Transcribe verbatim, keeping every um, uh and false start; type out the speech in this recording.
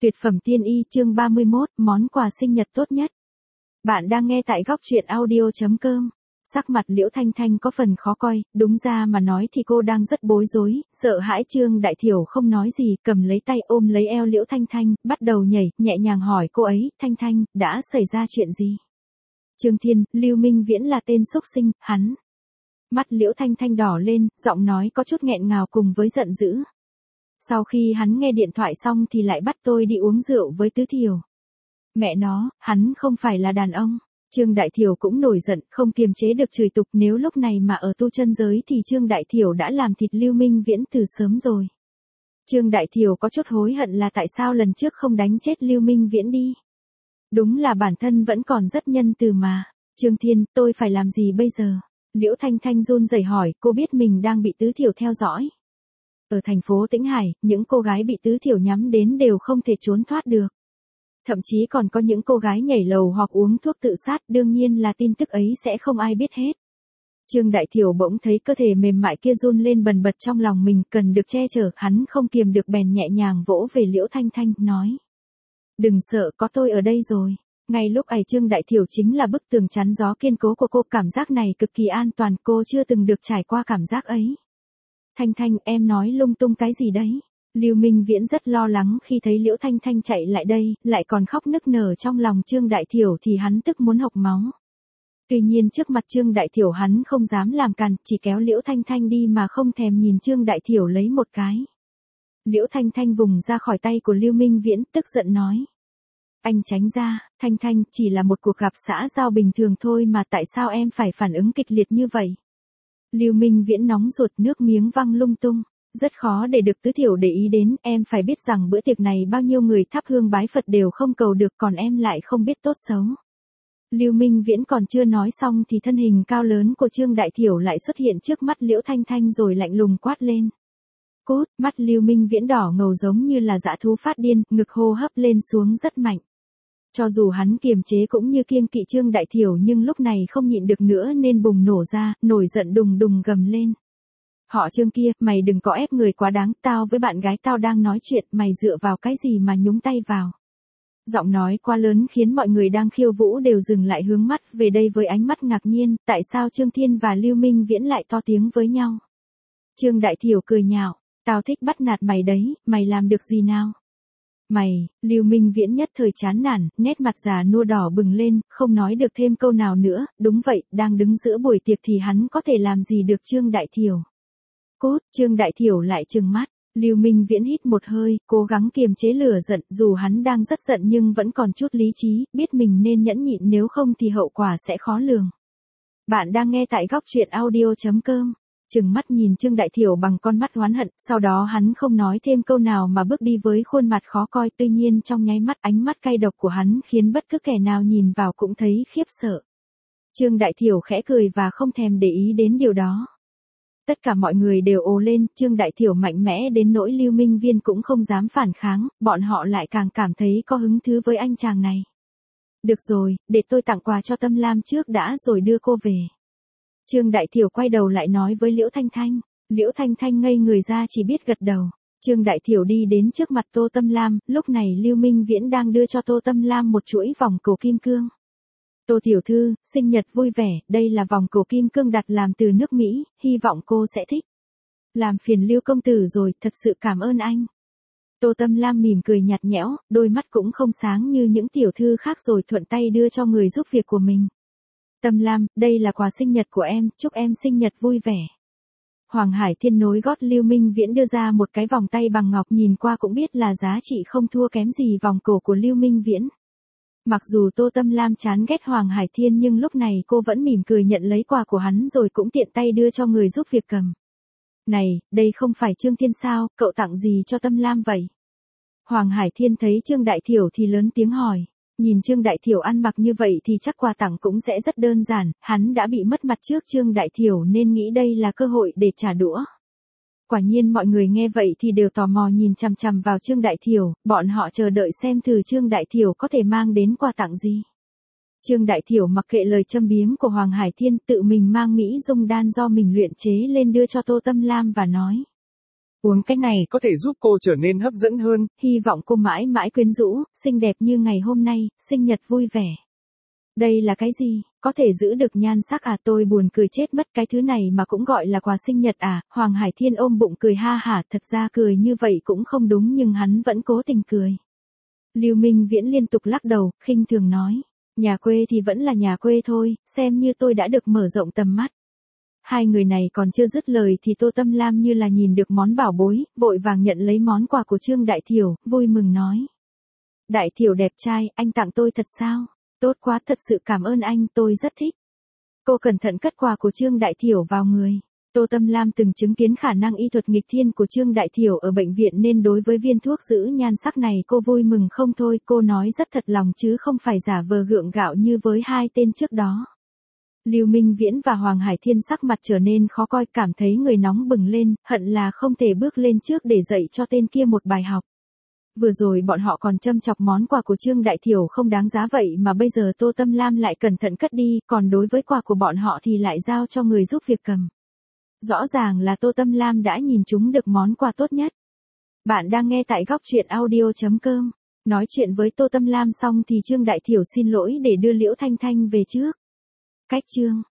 Tuyệt phẩm tiên y chương ba mươi mốt, món quà sinh nhật tốt nhất. Bạn đang nghe tại góc truyện audio.com. Sắc mặt Liễu Thanh Thanh có phần khó coi, đúng ra mà nói thì cô đang rất bối rối, sợ hãi Trương Đại Thiểu không nói gì, cầm lấy tay ôm lấy eo Liễu Thanh Thanh, bắt đầu nhảy, nhẹ nhàng hỏi cô ấy, Thanh Thanh, đã xảy ra chuyện gì? Trương Thiên, Lưu Minh Viễn là tên xúc sinh, hắn. Mắt Liễu Thanh Thanh đỏ lên, giọng nói có chút nghẹn ngào cùng với giận dữ. Sau khi hắn nghe điện thoại xong thì lại bắt tôi đi uống rượu với Tứ Thiểu. Mẹ nó, hắn không phải là đàn ông. Trương Đại Thiểu cũng nổi giận, không kiềm chế được chửi tục, nếu lúc này mà ở tu chân giới thì Trương Đại Thiểu đã làm thịt Lưu Minh Viễn từ sớm rồi. Trương Đại Thiểu có chút hối hận là tại sao lần trước không đánh chết Lưu Minh Viễn đi. Đúng là bản thân vẫn còn rất nhân từ mà. Trương Thiên, tôi phải làm gì bây giờ? Liễu Thanh Thanh run rẩy hỏi, cô biết mình đang bị Tứ Thiểu theo dõi. Ở thành phố Tĩnh Hải, những cô gái bị Tứ Thiểu nhắm đến đều không thể trốn thoát được. Thậm chí còn có những cô gái nhảy lầu hoặc uống thuốc tự sát, đương nhiên là tin tức ấy sẽ không ai biết hết. Trương Đại Thiểu bỗng thấy cơ thể mềm mại kia run lên bần bật trong lòng mình, cần được che chở, hắn không kiềm được bèn nhẹ nhàng vỗ về Liễu Thanh Thanh, nói. Đừng sợ, có tôi ở đây rồi. Ngay lúc ấy Trương Đại Thiểu chính là bức tường chắn gió kiên cố của cô, cảm giác này cực kỳ an toàn, cô chưa từng được trải qua cảm giác ấy. Thanh Thanh, em nói lung tung cái gì đấy? Lưu Minh Viễn rất lo lắng khi thấy Liễu Thanh Thanh chạy lại đây, lại còn khóc nức nở trong lòng Trương Đại Thiểu thì hắn tức muốn hộc máu. Tuy nhiên trước mặt Trương Đại Thiểu hắn không dám làm càn, chỉ kéo Liễu Thanh Thanh đi mà không thèm nhìn Trương Đại Thiểu lấy một cái. Liễu Thanh Thanh vùng ra khỏi tay của Lưu Minh Viễn, tức giận nói. Anh tránh ra, Thanh Thanh, chỉ là một cuộc gặp xã giao bình thường thôi mà tại sao em phải phản ứng kịch liệt như vậy? Lưu Minh Viễn nóng ruột, nước miếng văng lung tung. Rất khó để được Tứ Thiểu để ý đến, em phải biết rằng bữa tiệc này bao nhiêu người thắp hương bái Phật đều không cầu được, còn em lại không biết tốt xấu. Lưu Minh Viễn còn chưa nói xong thì thân hình cao lớn của Trương Đại Thiểu lại xuất hiện trước mắt Liễu Thanh Thanh rồi lạnh lùng quát lên. Cút, mắt Lưu Minh Viễn đỏ ngầu giống như là dã thú phát điên, ngực hô hấp lên xuống rất mạnh. Cho dù hắn kiềm chế cũng như kiêng kỵ Trương Đại Thiểu nhưng lúc này không nhịn được nữa nên bùng nổ ra, nổi giận đùng đùng gầm lên. Họ Trương kia, mày đừng có ép người quá đáng, tao với bạn gái tao đang nói chuyện, mày dựa vào cái gì mà nhúng tay vào. Giọng nói quá lớn khiến mọi người đang khiêu vũ đều dừng lại hướng mắt về đây với ánh mắt ngạc nhiên, tại sao Trương Thiên và Lưu Minh Viễn lại to tiếng với nhau. Trương Đại Thiểu cười nhạo, tao thích bắt nạt mày đấy, mày làm được gì nào? Mày, Lưu Minh Viễn nhất thời chán nản, nét mặt già nua đỏ bừng lên, không nói được thêm câu nào nữa, đúng vậy, đang đứng giữa buổi tiệc thì hắn có thể làm gì được Trương Đại Thiểu. Cốt, Trương Đại Thiểu lại trừng mắt, Lưu Minh Viễn hít một hơi, cố gắng kiềm chế lửa giận, dù hắn đang rất giận nhưng vẫn còn chút lý trí, biết mình nên nhẫn nhịn nếu không thì hậu quả sẽ khó lường. Bạn đang nghe tại góc truyện audio.com. Trừng mắt nhìn Trương Đại Thiểu bằng con mắt oán hận, sau đó hắn không nói thêm câu nào mà bước đi với khuôn mặt khó coi, tuy nhiên trong nháy mắt ánh mắt cay độc của hắn khiến bất cứ kẻ nào nhìn vào cũng thấy khiếp sợ. Trương Đại Thiểu khẽ cười và không thèm để ý đến điều đó. Tất cả mọi người đều ồ lên, Trương Đại Thiểu mạnh mẽ đến nỗi Lưu Minh Viễn cũng không dám phản kháng, bọn họ lại càng cảm thấy có hứng thú với anh chàng này. Được rồi, để tôi tặng quà cho Tâm Lam trước đã rồi đưa cô về. Trương Đại Thiểu quay đầu lại nói với Liễu Thanh Thanh. Liễu Thanh Thanh ngây người ra chỉ biết gật đầu. Trương Đại Thiểu đi đến trước mặt Tô Tâm Lam, lúc này Lưu Minh Viễn đang đưa cho Tô Tâm Lam một chuỗi vòng cổ kim cương. Tô tiểu thư, sinh nhật vui vẻ, đây là vòng cổ kim cương đặt làm từ nước Mỹ, hy vọng cô sẽ thích. Làm phiền Lưu công tử rồi, thật sự cảm ơn anh. Tô Tâm Lam mỉm cười nhạt nhẽo, đôi mắt cũng không sáng như những tiểu thư khác rồi thuận tay đưa cho người giúp việc của mình. Tâm Lam, đây là quà sinh nhật của em, chúc em sinh nhật vui vẻ. Hoàng Hải Thiên nối gót Lưu Minh Viễn đưa ra một cái vòng tay bằng ngọc, nhìn qua cũng biết là giá trị không thua kém gì vòng cổ của Lưu Minh Viễn. Mặc dù Tô Tâm Lam chán ghét Hoàng Hải Thiên nhưng lúc này cô vẫn mỉm cười nhận lấy quà của hắn rồi cũng tiện tay đưa cho người giúp việc cầm. Này, đây không phải Trương Thiên sao, cậu tặng gì cho Tâm Lam vậy? Hoàng Hải Thiên thấy Trương Đại Thiểu thì lớn tiếng hỏi. Nhìn Trương Đại Thiểu ăn mặc như vậy thì chắc quà tặng cũng sẽ rất đơn giản, hắn đã bị mất mặt trước Trương Đại Thiểu nên nghĩ đây là cơ hội để trả đũa. Quả nhiên mọi người nghe vậy thì đều tò mò nhìn chằm chằm vào Trương Đại Thiểu, bọn họ chờ đợi xem thử Trương Đại Thiểu có thể mang đến quà tặng gì. Trương Đại Thiểu mặc kệ lời châm biếm của Hoàng Hải Thiên, tự mình mang Mỹ dung đan do mình luyện chế lên đưa cho Tô Tâm Lam và nói. Uống cái này có thể giúp cô trở nên hấp dẫn hơn. Hy vọng cô mãi mãi quyến rũ, xinh đẹp như ngày hôm nay, sinh nhật vui vẻ. Đây là cái gì? Có thể giữ được nhan sắc à? Tôi buồn cười chết mất, cái thứ này mà cũng gọi là quà sinh nhật à? Hoàng Hải Thiên ôm bụng cười ha hả, thật ra cười như vậy cũng không đúng nhưng hắn vẫn cố tình cười. Lưu Minh Viễn liên tục lắc đầu, khinh thường nói. Nhà quê thì vẫn là nhà quê thôi, xem như tôi đã được mở rộng tầm mắt. Hai người này còn chưa dứt lời thì Tô Tâm Lam như là nhìn được món bảo bối, vội vàng nhận lấy món quà của Trương Đại Thiểu, vui mừng nói. Đại Thiểu đẹp trai, anh tặng tôi thật sao? Tốt quá, thật sự cảm ơn anh, tôi rất thích. Cô cẩn thận cất quà của Trương Đại Thiểu vào người. Tô Tâm Lam từng chứng kiến khả năng y thuật nghịch thiên của Trương Đại Thiểu ở bệnh viện nên đối với viên thuốc giữ nhan sắc này cô vui mừng không thôi. Cô nói rất thật lòng chứ không phải giả vờ gượng gạo như với hai tên trước đó. Lưu Minh Viễn và Hoàng Hải Thiên sắc mặt trở nên khó coi, cảm thấy người nóng bừng lên, hận là không thể bước lên trước để dạy cho tên kia một bài học. Vừa rồi bọn họ còn châm chọc món quà của Trương Đại Thiểu không đáng giá vậy mà bây giờ Tô Tâm Lam lại cẩn thận cất đi, còn đối với quà của bọn họ thì lại giao cho người giúp việc cầm. Rõ ràng là Tô Tâm Lam đã nhìn chúng được món quà tốt nhất. Bạn đang nghe tại góc truyện audio chấm com. Nói chuyện với Tô Tâm Lam xong thì Trương Đại Thiểu xin lỗi để đưa Liễu Thanh Thanh về trước. Cách chương